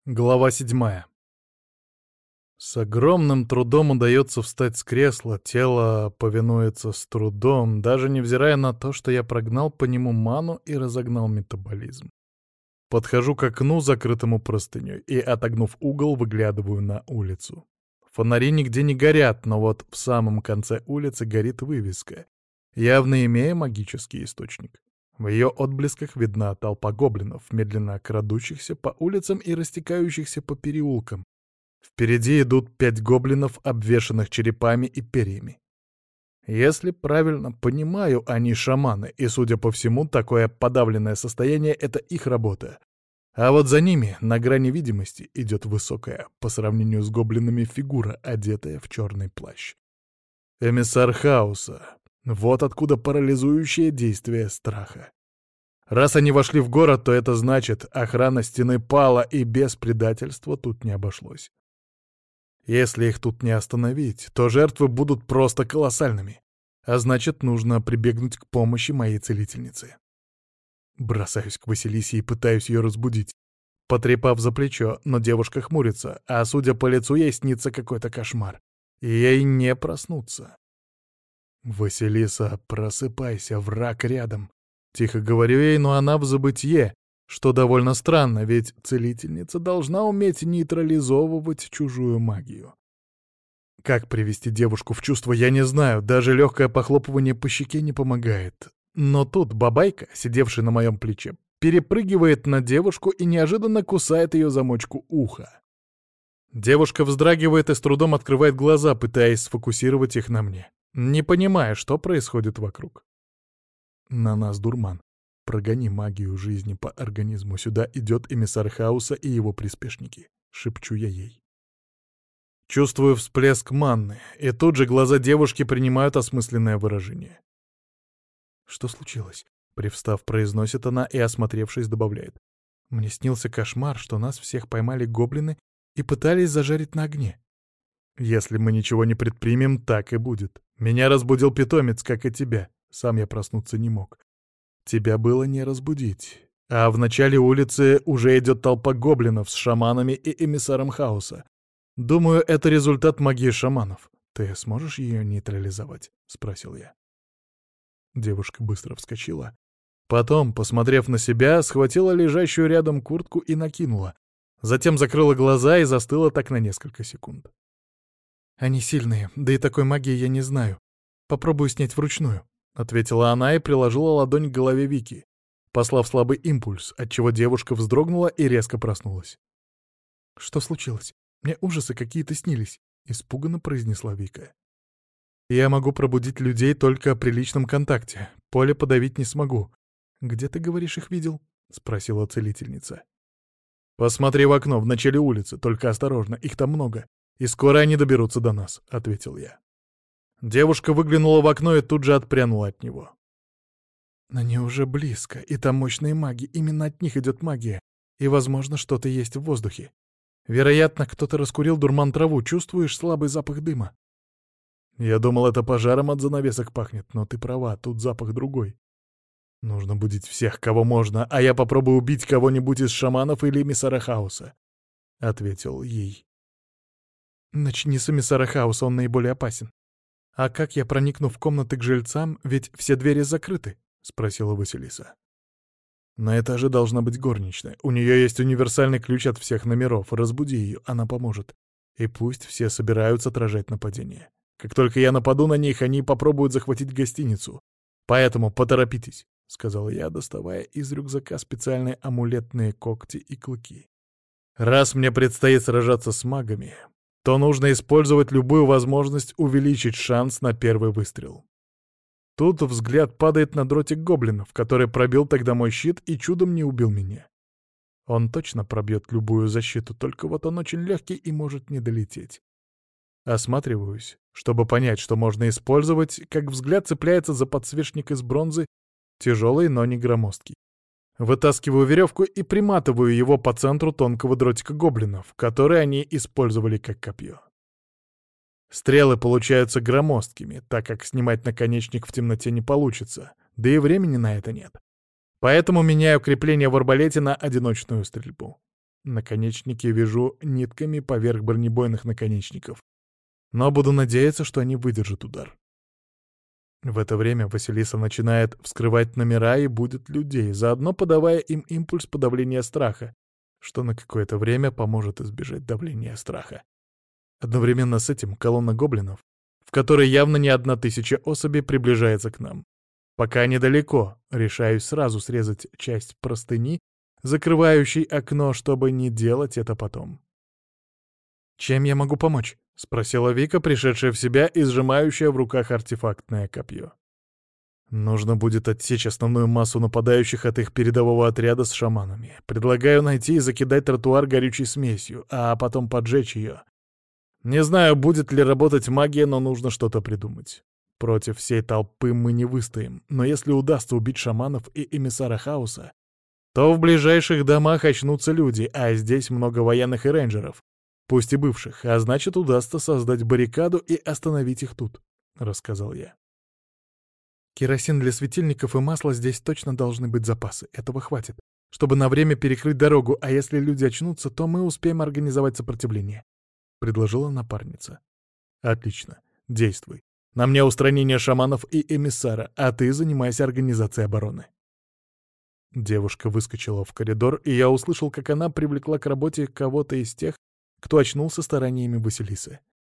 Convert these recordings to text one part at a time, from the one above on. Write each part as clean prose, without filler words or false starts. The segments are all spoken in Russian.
Глава 7. С огромным трудом удается встать с кресла, тело повинуется с трудом, даже невзирая на то, что я прогнал по нему ману и разогнал метаболизм. Подхожу к окну, закрытому простыней, и, отогнув угол, выглядываю на улицу. Фонари нигде не горят, но вот в самом конце улицы горит вывеска, явно имея магический источник. В ее отблесках видна толпа гоблинов, медленно крадущихся по улицам и растекающихся по переулкам. Впереди идут 5 гоблинов, обвешанных черепами и перьями. Если правильно понимаю, они шаманы, и, судя по всему, такое подавленное состояние — это их работа. А вот за ними, на грани видимости, идет высокая, по сравнению с гоблинами, фигура, одетая в черный плащ. Эмиссар хаоса. Вот откуда парализующее действие страха. Раз они вошли в город, то это значит, охрана стены пала, и без предательства тут не обошлось. Если их тут не остановить, то жертвы будут просто колоссальными, а значит, нужно прибегнуть к помощи моей целительницы. Бросаюсь к Василисе и пытаюсь ее разбудить, потрепав за плечо, но девушка хмурится, а судя по лицу, ей снится какой-то кошмар. И ей не проснуться. «Василиса, просыпайся, враг рядом!» Тихо говорю ей, но она в забытье, что довольно странно, ведь целительница должна уметь нейтрализовывать чужую магию. Как привести девушку в чувство, я не знаю, даже легкое похлопывание по щеке не помогает. Но тут бабайка, сидевшая на моем плече, перепрыгивает на девушку и неожиданно кусает ее замочку уха. Девушка вздрагивает и с трудом открывает глаза, пытаясь сфокусировать их на мне, не понимая, что происходит вокруг. На нас дурман. Прогони магию жизни по организму. Сюда идет эмиссар хаоса и его приспешники. Шепчу я ей. Чувствую всплеск манны, и тут же глаза девушки принимают осмысленное выражение. «Что случилось?» — привстав, произносит она и, осмотревшись, добавляет. «Мне снился кошмар, что нас всех поймали гоблины и пытались зажарить на огне. Если мы ничего не предпримем, так и будет. Меня разбудил питомец, как и тебя. Сам я проснуться не мог. Тебя было не разбудить. А в начале улицы уже идет толпа гоблинов с шаманами и эмиссаром хаоса. Думаю, это результат магии шаманов. Ты сможешь ее нейтрализовать?» — спросил я. Девушка быстро вскочила. Потом, посмотрев на себя, схватила лежащую рядом куртку и накинула. Затем закрыла глаза и застыла так на несколько секунд. «Они сильные, да и такой магии я не знаю. Попробую снять вручную», — ответила она и приложила ладонь к голове Вики, послав слабый импульс, отчего девушка вздрогнула и резко проснулась. «Что случилось? Мне ужасы какие-то снились», — испуганно произнесла Вика. «Я могу пробудить людей только при личном контакте. Поле подавить не смогу. Где, ты говоришь, их видел?» — спросила целительница. «Посмотри в окно, в начале улицы, только осторожно, их там много, и скоро они доберутся до нас», — ответил я. Девушка выглянула в окно и тут же отпрянула от него. «Они уже близко, и там мощные маги, именно от них идет магия, и, возможно, что-то есть в воздухе. Вероятно, кто-то раскурил дурман-траву, чувствуешь слабый запах дыма?» «Я думал, это пожаром от занавесок пахнет, но ты права, тут запах другой. Нужно будить всех, кого можно, а я попробую убить кого-нибудь из шаманов или эмиссара хаоса», — ответил ей. «Начни с эмиссара хаоса, он наиболее опасен. А как я проникну в комнаты к жильцам, ведь все двери закрыты?» — спросила Василиса. «На этаже должна быть горничная. У нее есть универсальный ключ от всех номеров. Разбуди ее, она поможет. И пусть все собираются отражать нападение. Как только я нападу на них, они попробуют захватить гостиницу. Поэтому поторопитесь», — сказал я, доставая из рюкзака специальные амулетные когти и клыки. «Раз мне предстоит сражаться с магами, то нужно использовать любую возможность увеличить шанс на первый выстрел». Тут взгляд падает на дротик гоблинов, который пробил тогда мой щит и чудом не убил меня. Он точно пробьет любую защиту, только вот он очень легкий и может не долететь. Осматриваюсь, чтобы понять, что можно использовать, как взгляд цепляется за подсвечник из бронзы, тяжелый, но не громоздкий. Вытаскиваю веревку и приматываю его по центру тонкого дротика гоблинов, который они использовали как копье. Стрелы получаются громоздкими, так как снимать наконечник в темноте не получится, да и времени на это нет. Поэтому меняю крепление в арбалете на одиночную стрельбу. Наконечники вяжу нитками поверх бронебойных наконечников. Но буду надеяться, что они выдержат удар. В это время Василиса начинает вскрывать номера и будет людей, заодно подавая им импульс подавления страха, что на какое-то время поможет избежать давления страха. Одновременно с этим колонна гоблинов, в которой явно не 1000 особей, приближается к нам. Пока недалеко, решаюсь сразу срезать часть простыни, закрывающей окно, чтобы не делать это потом. «Чем я могу помочь?» — спросила Вика, пришедшая в себя и сжимающая в руках артефактное копье. «Нужно будет отсечь основную массу нападающих от их передового отряда с шаманами. Предлагаю найти и закидать тротуар горючей смесью, а потом поджечь ее. Не знаю, будет ли работать магия, но нужно что-то придумать. Против всей толпы мы не выстоим, но если удастся убить шаманов и эмиссара хаоса, то в ближайших домах очнутся люди, а здесь много военных и рейнджеров, пусть и бывших, а значит, удастся создать баррикаду и остановить их тут», — рассказал я. «Керосин для светильников и масла здесь точно должны быть запасы. Этого хватит, чтобы на время перекрыть дорогу, а если люди очнутся, то мы успеем организовать сопротивление», — предложила напарница. «Отлично. Действуй. На мне устранение шаманов и эмиссара, а ты занимайся организацией обороны». Девушка выскочила в коридор, и я услышал, как она привлекла к работе кого-то из тех, кто очнулся стараниями Василисы.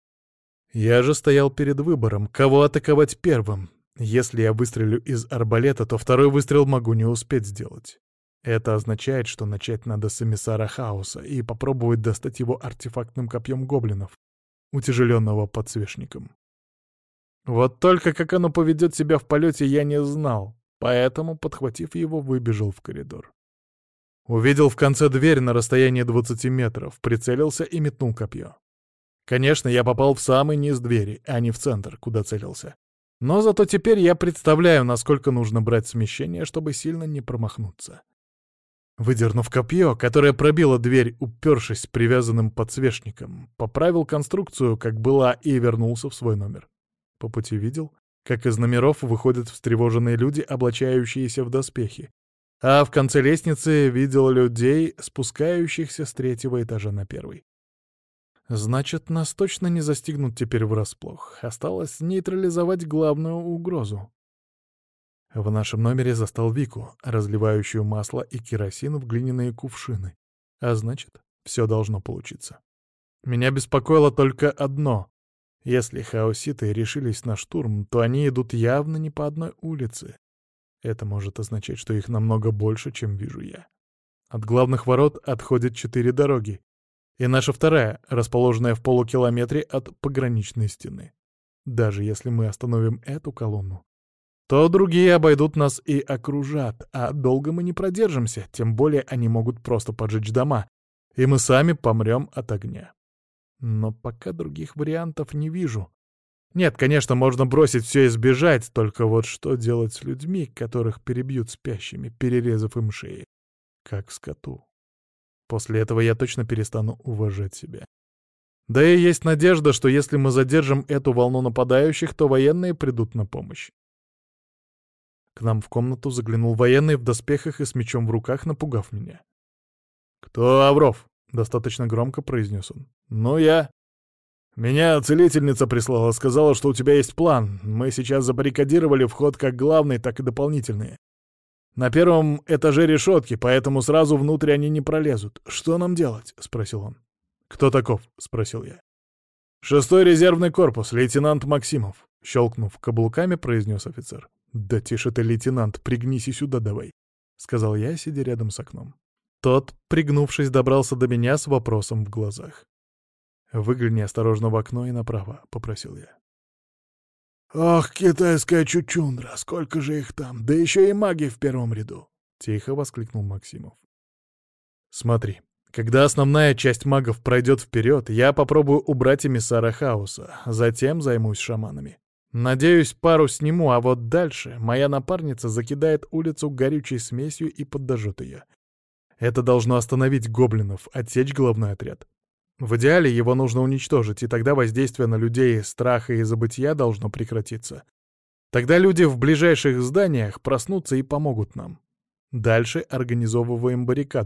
Я же стоял перед выбором, кого атаковать первым. Если я выстрелю из арбалета, то второй выстрел могу не успеть сделать. Это означает, что начать надо с эмиссара хаоса и попробовать достать его артефактным копьем гоблинов, утяжеленного подсвечником. Вот только как оно поведет себя в полете, я не знал, поэтому, подхватив его, выбежал в коридор. Увидел в конце дверь на расстоянии 20 метров, прицелился и метнул копье. Конечно, я попал в самый низ двери, а не в центр, куда целился. Но зато теперь я представляю, насколько нужно брать смещение, чтобы сильно не промахнуться. Выдернув копье, которое пробило дверь, упершись привязанным подсвечником, поправил конструкцию, как была, и вернулся в свой номер. По пути видел, как из номеров выходят встревоженные люди, облачающиеся в доспехи, а в конце лестницы видел людей, спускающихся с 3-го этажа на 1-й. Значит, нас точно не застигнут теперь врасплох. Осталось нейтрализовать главную угрозу. В нашем номере застал Вику, разливающую масло и керосин в глиняные кувшины. А значит, все должно получиться. Меня беспокоило только одно. Если хаоситы решились на штурм, то они идут явно не по одной улице. Это может означать, что их намного больше, чем вижу я. От главных ворот отходят 4 дороги. И наша вторая, расположенная в полукилометре от пограничной стены. Даже если мы остановим эту колонну, то другие обойдут нас и окружат, а долго мы не продержимся, тем более они могут просто поджечь дома, и мы сами помрем от огня. Но пока других вариантов не вижу. Нет, конечно, можно бросить все и сбежать, только вот что делать с людьми, которых перебьют спящими, перерезав им шеи, как скоту? После этого я точно перестану уважать себя. Да и есть надежда, что если мы задержим эту волну нападающих, то военные придут на помощь. К нам в комнату заглянул военный в доспехах и с мечом в руках, напугав меня. «Кто Авров?» — достаточно громко произнес он. «Ну, я. Меня целительница прислала, сказала, что у тебя есть план. Мы сейчас забаррикадировали вход как главный, так и дополнительные. На 1-м этаже решетки, поэтому сразу внутрь они не пролезут. Что нам делать?» — спросил он. «Кто таков?» — спросил я. «6-й резервный корпус, лейтенант Максимов», — щелкнув каблуками, произнес офицер. «Да тише ты, лейтенант, пригнись и сюда давай», — сказал я, сидя рядом с окном. Тот, пригнувшись, добрался до меня с вопросом в глазах. «Выгляни осторожно в окно и направо», — попросил я. «Ох, китайская чучундра, сколько же их там, да еще и маги в первом ряду!» — тихо воскликнул Максимов. «Смотри, когда основная часть магов пройдет вперед, я попробую убрать эмиссара хаоса, затем займусь шаманами. Надеюсь, пару сниму, а вот дальше моя напарница закидает улицу горючей смесью и подожжет ее. Это должно остановить гоблинов, отсечь головной отряд. В идеале его нужно уничтожить, и тогда воздействие на людей страха и забытия должно прекратиться. Тогда люди в ближайших зданиях проснутся и помогут нам. Дальше организовываем баррикаду.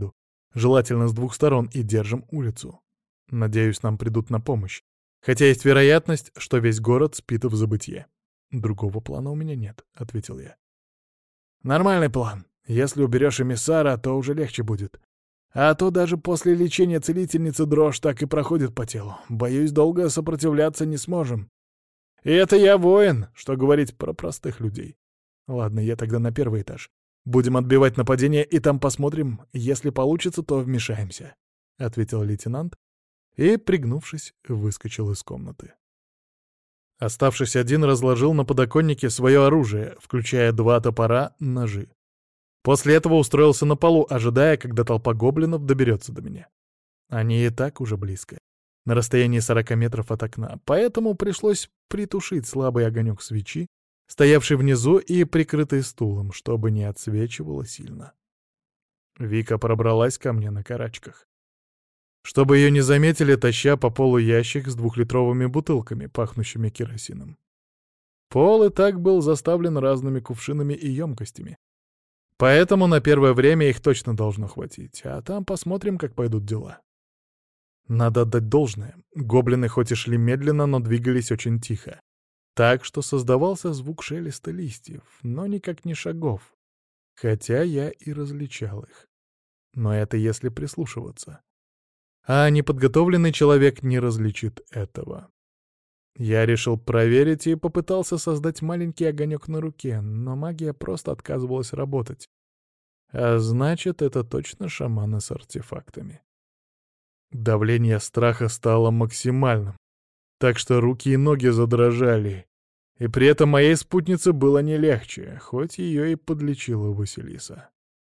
желательно с двух сторон, и держим улицу. Надеюсь, нам придут на помощь. Хотя есть вероятность, что весь город спит в забытье. Другого плана у меня нет, — ответил я. Нормальный план. Если уберешь эмиссара, то уже легче будет. А то даже после лечения целительницы дрожь так и проходит по телу. Боюсь, долго сопротивляться не сможем. И это я воин, что говорить про простых людей. Ладно, я тогда на первый этаж. Будем отбивать нападение, и там посмотрим. Если получится, то вмешаемся, — ответил лейтенант и, пригнувшись, выскочил из комнаты. Оставшись один, разложил на подоконнике свое оружие, включая 2 топора, ножи. После этого устроился на полу, ожидая, когда толпа гоблинов доберется до меня. Они и так уже близко, на расстоянии 40 метров от окна, поэтому пришлось притушить слабый огонек свечи, стоявший внизу и прикрытый стулом, чтобы не отсвечивало сильно. Вика пробралась ко мне на карачках. Чтобы ее не заметили, таща по полу ящик с 2-литровыми бутылками, пахнущими керосином. Пол и так был заставлен разными кувшинами и емкостями. Поэтому на первое время их точно должно хватить, а там посмотрим, как пойдут дела. Надо отдать должное. Гоблины хоть и шли медленно, но двигались очень тихо. Так что создавался звук шелеста листьев, но никак не шагов. Хотя я и различал их. Но это если прислушиваться. А неподготовленный человек не различит этого. Я решил проверить и попытался создать маленький огонек на руке, но магия просто отказывалась работать. А значит, это точно шаманы с артефактами. Давление страха стало максимальным, так что руки и ноги задрожали, и при этом моей спутнице было не легче, хоть ее и подлечила Василиса.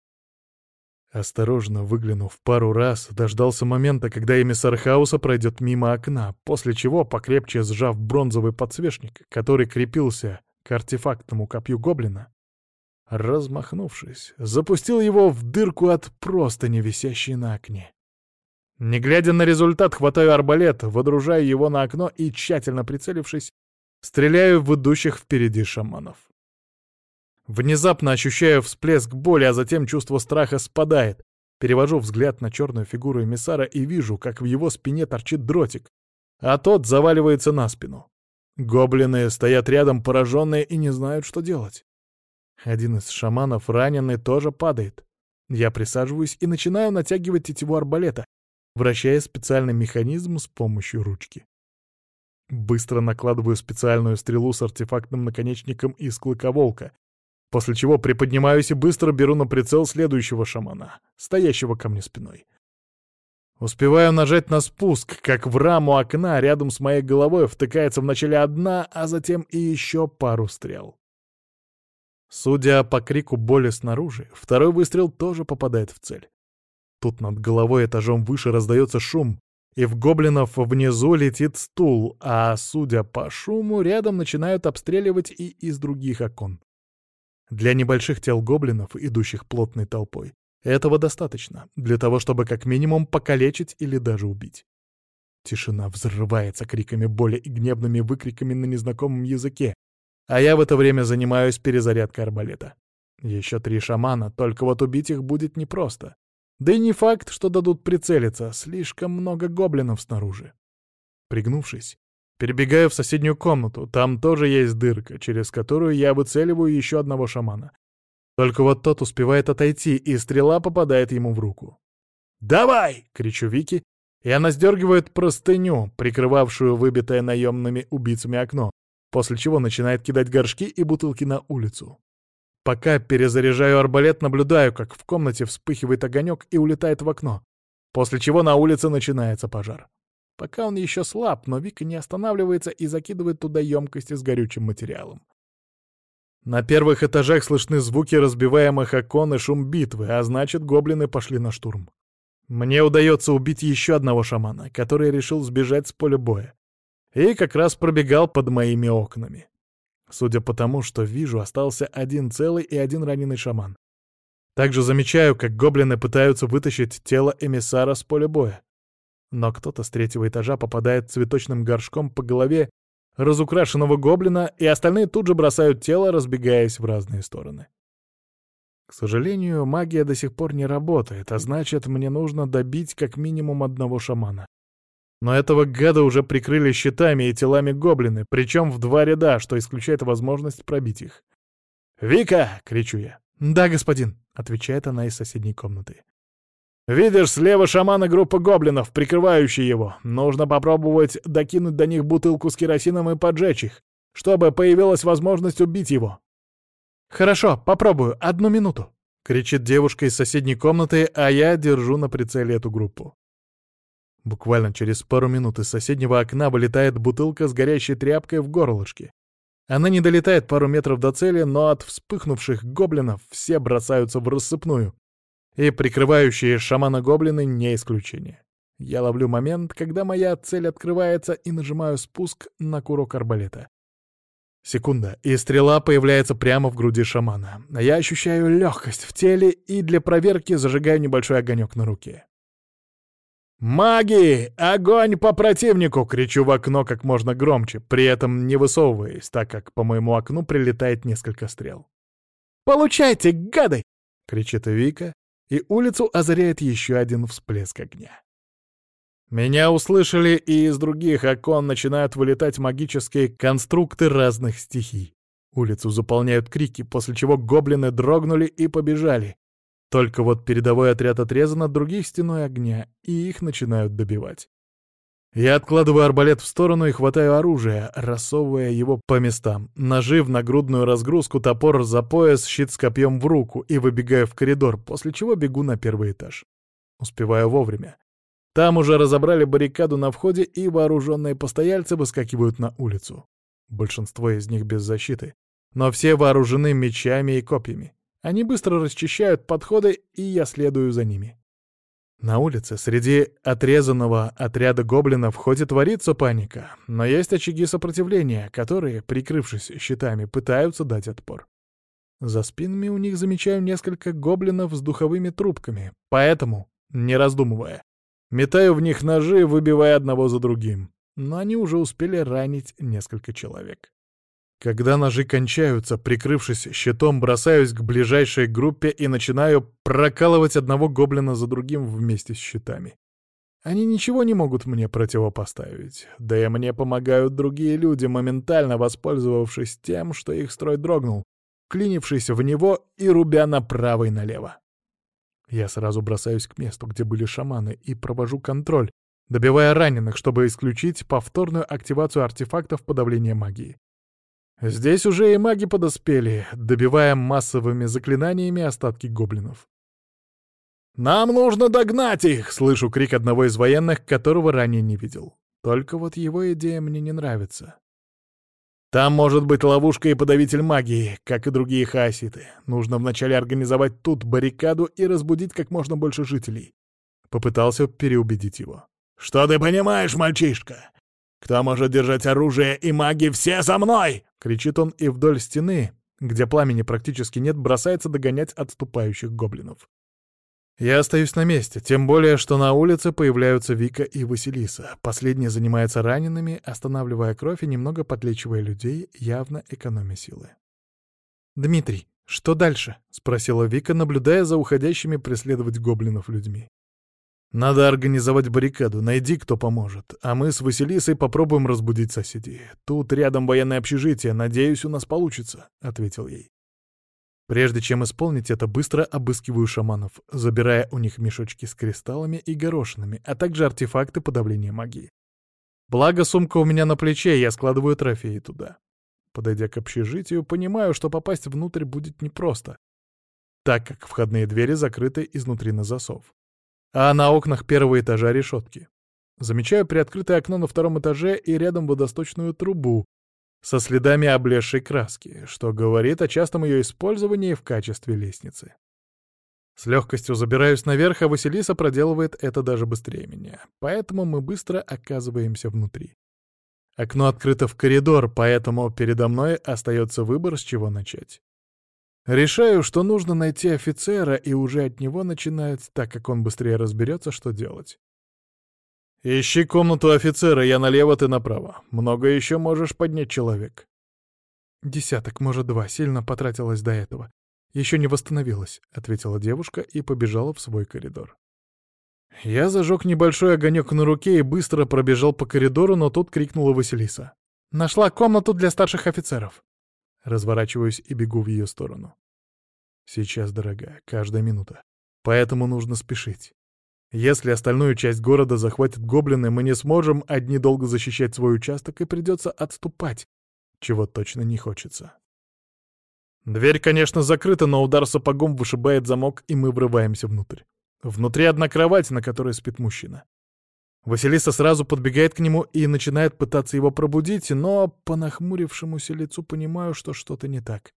Осторожно выглянув пару раз, дождался момента, когда эмиссар хаоса пройдет мимо окна, после чего, покрепче сжав бронзовый подсвечник, который крепился к артефактному копью гоблина, размахнувшись, запустил его в дырку от простыни, висящей на окне. Не глядя на результат, хватаю арбалет, водружаю его на окно и, тщательно прицелившись, стреляю в идущих впереди шаманов. Внезапно ощущаю всплеск боли, а затем чувство страха спадает. Перевожу взгляд на черную фигуру эмиссара и вижу, как в его спине торчит дротик, а тот заваливается на спину. Гоблины стоят рядом, пораженные, и не знают, что делать. Один из шаманов, раненый, тоже падает. Я присаживаюсь и начинаю натягивать тетиву арбалета, вращая специальный механизм с помощью ручки. Быстро накладываю специальную стрелу с артефактным наконечником из клыка волка, после чего приподнимаюсь и быстро беру на прицел следующего шамана, стоящего ко мне спиной. Успеваю нажать на спуск, как в раму окна рядом с моей головой втыкается вначале одна, а затем и еще пару стрел. Судя по крику боли снаружи, второй выстрел тоже попадает в цель. Тут над головой этажом выше раздается шум, и в гоблинов внизу летит стул, а, судя по шуму, рядом начинают обстреливать и из других окон. Для небольших тел гоблинов, идущих плотной толпой, этого достаточно, для того, чтобы как минимум покалечить или даже убить. Тишина взрывается криками боли и гневными выкриками на незнакомом языке, а я в это время занимаюсь перезарядкой арбалета. Еще 3 шамана, только вот убить их будет непросто. Да и не факт, что дадут прицелиться, слишком много гоблинов снаружи. Пригнувшись, перебегаю в соседнюю комнату, там тоже есть дырка, через которую я выцеливаю еще одного шамана. Только вот тот успевает отойти, и стрела попадает ему в руку. «Давай!» — кричу Вике, и она сдергивает простыню, прикрывавшую выбитое наемными убийцами окно, после чего начинает кидать горшки и бутылки на улицу. Пока перезаряжаю арбалет, наблюдаю, как в комнате вспыхивает огонек и улетает в окно, после чего на улице начинается пожар. Пока он еще слаб, но Вика не останавливается и закидывает туда емкости с горючим материалом. На первых этажах слышны звуки разбиваемых окон и шум битвы, а значит, гоблины пошли на штурм. Мне удается убить еще одного шамана, который решил сбежать с поля боя, и как раз пробегал под моими окнами. Судя по тому, что вижу, остался 1 целый и 1 раненый шаман. Также замечаю, как гоблины пытаются вытащить тело эмиссара с поля боя. Но кто-то с 3-го этажа попадает цветочным горшком по голове разукрашенного гоблина, и остальные тут же бросают тело, разбегаясь в разные стороны. К сожалению, магия до сих пор не работает, а значит, мне нужно добить как минимум одного шамана. Но этого гада уже прикрыли щитами и телами гоблины, причем в 2 ряда, что исключает возможность пробить их. «Вика!» — кричу я. «Да, господин», — отвечает она из соседней комнаты. «Видишь, слева шамана группа гоблинов, прикрывающая его. Нужно попробовать докинуть до них бутылку с керосином и поджечь их, чтобы появилась возможность убить его». «Хорошо, попробую. 1 минуту», — кричит девушка из соседней комнаты, а я держу на прицеле эту группу. Буквально через пару минут из соседнего окна вылетает бутылка с горящей тряпкой в горлышке. Она не долетает пару метров до цели, но от вспыхнувших гоблинов все бросаются в рассыпную. И прикрывающие шамана гоблины не исключение. Я ловлю момент, когда моя цель открывается, и нажимаю спуск на курок арбалета. Секунда, и стрела появляется прямо в груди шамана. Я ощущаю легкость в теле и для проверки зажигаю небольшой огонек на руке. «Маги! Огонь по противнику!» — кричу в окно как можно громче, при этом не высовываясь, так как по моему окну прилетает несколько стрел. «Получайте, гады!» — кричит Вика, и улицу озаряет еще один всплеск огня. Меня услышали, и из других окон начинают вылетать магические конструкты разных стихий. Улицу заполняют крики, после чего гоблины дрогнули и побежали. Только вот передовой отряд отрезан от других стеной огня, и их начинают добивать. Я откладываю арбалет в сторону и хватаю оружие, рассовывая его по местам. Ножи в нагрудную разгрузку, топор за пояс, щит с копьем в руку и выбегаю в коридор, после чего бегу на 1-й этаж. Успеваю вовремя. Там уже разобрали баррикаду на входе, и вооруженные постояльцы выскакивают на улицу. Большинство из них без защиты, но все вооружены мечами и копьями. Они быстро расчищают подходы, и я следую за ними. На улице среди отрезанного отряда гоблинов хоть и творится паника, но есть очаги сопротивления, которые, прикрывшись щитами, пытаются дать отпор. За спинами у них замечаю несколько гоблинов с духовыми трубками, поэтому, не раздумывая, метаю в них ножи, выбивая одного за другим, но они уже успели ранить несколько человек. Когда ножи кончаются, прикрывшись щитом, бросаюсь к ближайшей группе и начинаю прокалывать одного гоблина за другим вместе с щитами. Они ничего не могут мне противопоставить, да и мне помогают другие люди, моментально воспользовавшись тем, что их строй дрогнул, вклинившись в него и рубя направо и налево. Я сразу бросаюсь к месту, где были шаманы, и провожу контроль, добивая раненых, чтобы исключить повторную активацию артефактов подавления магии. Здесь уже и маги подоспели, добивая массовыми заклинаниями остатки гоблинов. «Нам нужно догнать их!» — слышу крик одного из военных, которого ранее не видел. Только вот его идея мне не нравится. Там может быть ловушка и подавитель магии, как и другие хаоситы. Нужно вначале организовать тут баррикаду и разбудить как можно больше жителей. Попытался переубедить его. «Что ты понимаешь, мальчишка? Кто может держать оружие и маги, все за мной!» — кричит он, и вдоль стены, где пламени практически нет, бросается догонять отступающих гоблинов. Я остаюсь на месте, тем более, что на улице появляются Вика и Василиса. Последняя занимается ранеными, останавливая кровь и немного подлечивая людей, явно экономя силы. «Дмитрий, что дальше?» — спросила Вика, наблюдая за уходящими преследовать гоблинов людьми. «Надо организовать баррикаду, найди, кто поможет, а мы с Василисой попробуем разбудить соседей. Тут рядом военное общежитие, надеюсь, у нас получится», — ответил ей. Прежде чем исполнить это, быстро обыскиваю шаманов, забирая у них мешочки с кристаллами и горошинами, а также артефакты подавления магии. Благо, сумка у меня на плече, я складываю трофеи туда. Подойдя к общежитию, понимаю, что попасть внутрь будет непросто, так как входные двери закрыты изнутри на засов. А на окнах 1-го этажа решетки. Замечаю приоткрытое окно на 2-м этаже и рядом водосточную трубу со следами облезшей краски, что говорит о частом ее использовании в качестве лестницы. С легкостью забираюсь наверх, а Василиса проделывает это даже быстрее меня, поэтому мы быстро оказываемся внутри. Окно открыто в коридор, поэтому передо мной остается выбор, с чего начать. Решаю, что нужно найти офицера, и уже от него начинать, так как он быстрее разберется, что делать. «Ищи комнату офицера, я налево, ты направо. Много еще можешь поднять человек». 10, может 2, сильно потратилось до этого. «Еще не восстановилась», — ответила девушка и побежала в свой коридор. Я зажег небольшой огонек на руке и быстро пробежал по коридору, но тут крикнула Василиса. «Нашла комнату для старших офицеров!» Разворачиваюсь и бегу в ее сторону. Сейчас, дорогая, каждая минута. Поэтому нужно спешить. Если остальную часть города захватят гоблины, мы не сможем одни долго защищать свой участок и придется отступать, чего точно не хочется. Дверь, конечно, закрыта, но удар сапогом вышибает замок, и мы врываемся внутрь. Внутри одна кровать, на которой спит мужчина. Василиса сразу подбегает к нему и начинает пытаться его пробудить, но по нахмурившемуся лицу понимаю, что что-то не так.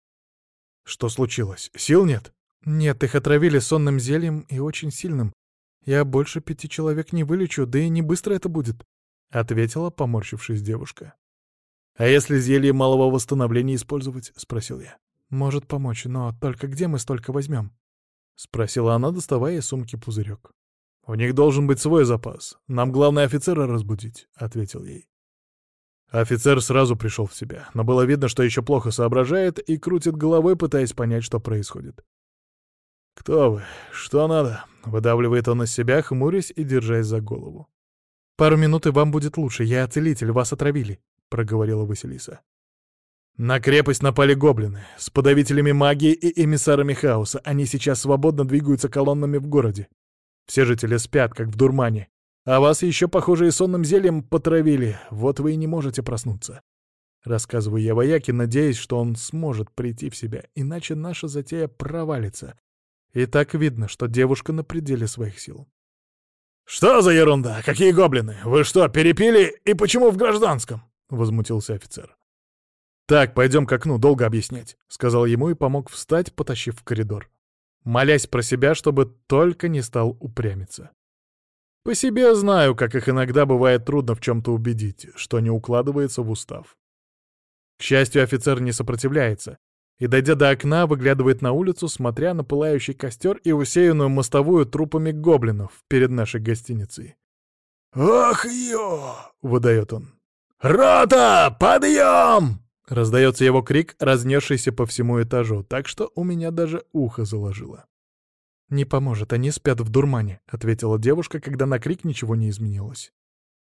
«Что случилось? Сил нет?» «Нет, их отравили сонным зельем и очень сильным. Я больше 5 человек не вылечу, да и не быстро это будет», — ответила, поморщившись девушка. «А если зелье малого восстановления использовать?» — спросил я. «Может помочь, но только где мы столько возьмем?» — спросила она, доставая из сумки пузырек. «У них должен быть свой запас. Нам главное офицера разбудить», — ответил ей. Офицер сразу пришел в себя, но было видно, что еще плохо соображает и крутит головой, пытаясь понять, что происходит. «Кто вы? Что надо?» — выдавливает он из себя, хмурясь и держась за голову. «Пару минут, и вам будет лучше. Я целитель, вас отравили», — проговорила Василиса. «На крепость напали гоблины с подавителями магии и эмиссарами хаоса. Они сейчас свободно двигаются колоннами в городе. Все жители спят, как в дурмане. А вас еще, похоже, и сонным зельем потравили. Вот вы и не можете проснуться». Рассказываю я вояке, надеясь, что он сможет прийти в себя, иначе наша затея провалится. И так видно, что девушка на пределе своих сил. «Что за ерунда? Какие гоблины? Вы что, перепили? И почему в гражданском?» — возмутился офицер. «Так, пойдем к окну, долго объяснять», — сказал ему и помог встать, потащив в коридор, молясь про себя, чтобы только не стал упрямиться. По себе знаю, как их иногда бывает трудно в чем-то убедить, что не укладывается в устав. К счастью, офицер не сопротивляется, и, дойдя до окна, выглядывает на улицу, смотря на пылающий костер и усеянную мостовую трупами гоблинов перед нашей гостиницей. «Ох, ё!» — выдает он. «Рота, подъем!» — раздается его крик, разнесшийся по всему этажу, так что у меня даже ухо заложило. «Не поможет, они спят в дурмане», — ответила девушка, когда на крик ничего не изменилось.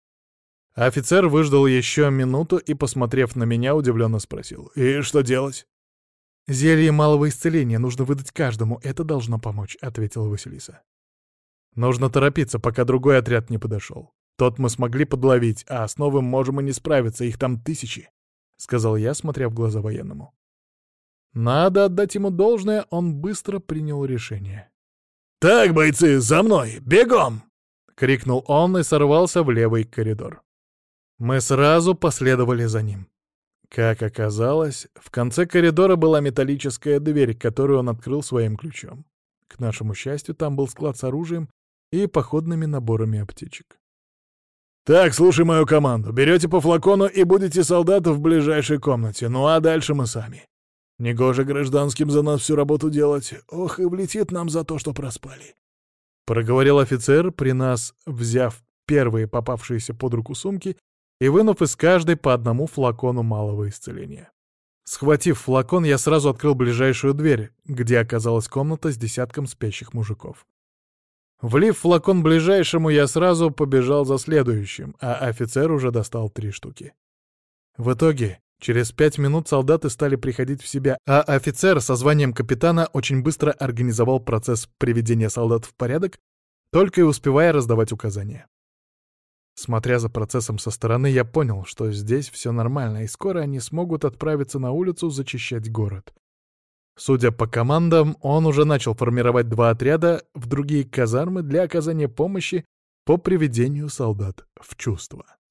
Офицер выждал еще минуту и, посмотрев на меня, удивленно спросил: «И что делать?» «Зелье малого исцеления нужно выдать каждому, это должно помочь», — ответила Василиса. «Нужно торопиться, пока другой отряд не подошел. Тот мы смогли подловить, а с новым можем и не справиться, их там 1000», — сказал я, смотря в глаза военному. Надо отдать ему должное, он быстро принял решение. «Так, бойцы, за мной! Бегом!» — крикнул он и сорвался в левый коридор. Мы сразу последовали за ним. Как оказалось, в конце коридора была металлическая дверь, которую он открыл своим ключом. К нашему счастью, там был склад с оружием и походными наборами аптечек. «Так, слушай мою команду. Берете по флакону и будете солдаты в ближайшей комнате. Ну а дальше мы сами. Негоже гражданским за нас всю работу делать. Ох, и влетит нам за то, что проспали», — проговорил офицер, при нас взяв первые попавшиеся под руку сумки и вынув из каждой по одному флакону малого исцеления. Схватив флакон, я сразу открыл ближайшую дверь, где оказалась комната с десятком спящих мужиков. Влив флакон ближайшему, я сразу побежал за следующим, а офицер уже достал 3 штуки. В итоге, через 5 минут солдаты стали приходить в себя, а офицер со званием капитана очень быстро организовал процесс приведения солдат в порядок, только и успевая раздавать указания. Смотря за процессом со стороны, я понял, что здесь все нормально, и скоро они смогут отправиться на улицу зачищать город. Судя по командам, он уже начал формировать 2 отряда в другие казармы для оказания помощи по приведению солдат в чувство.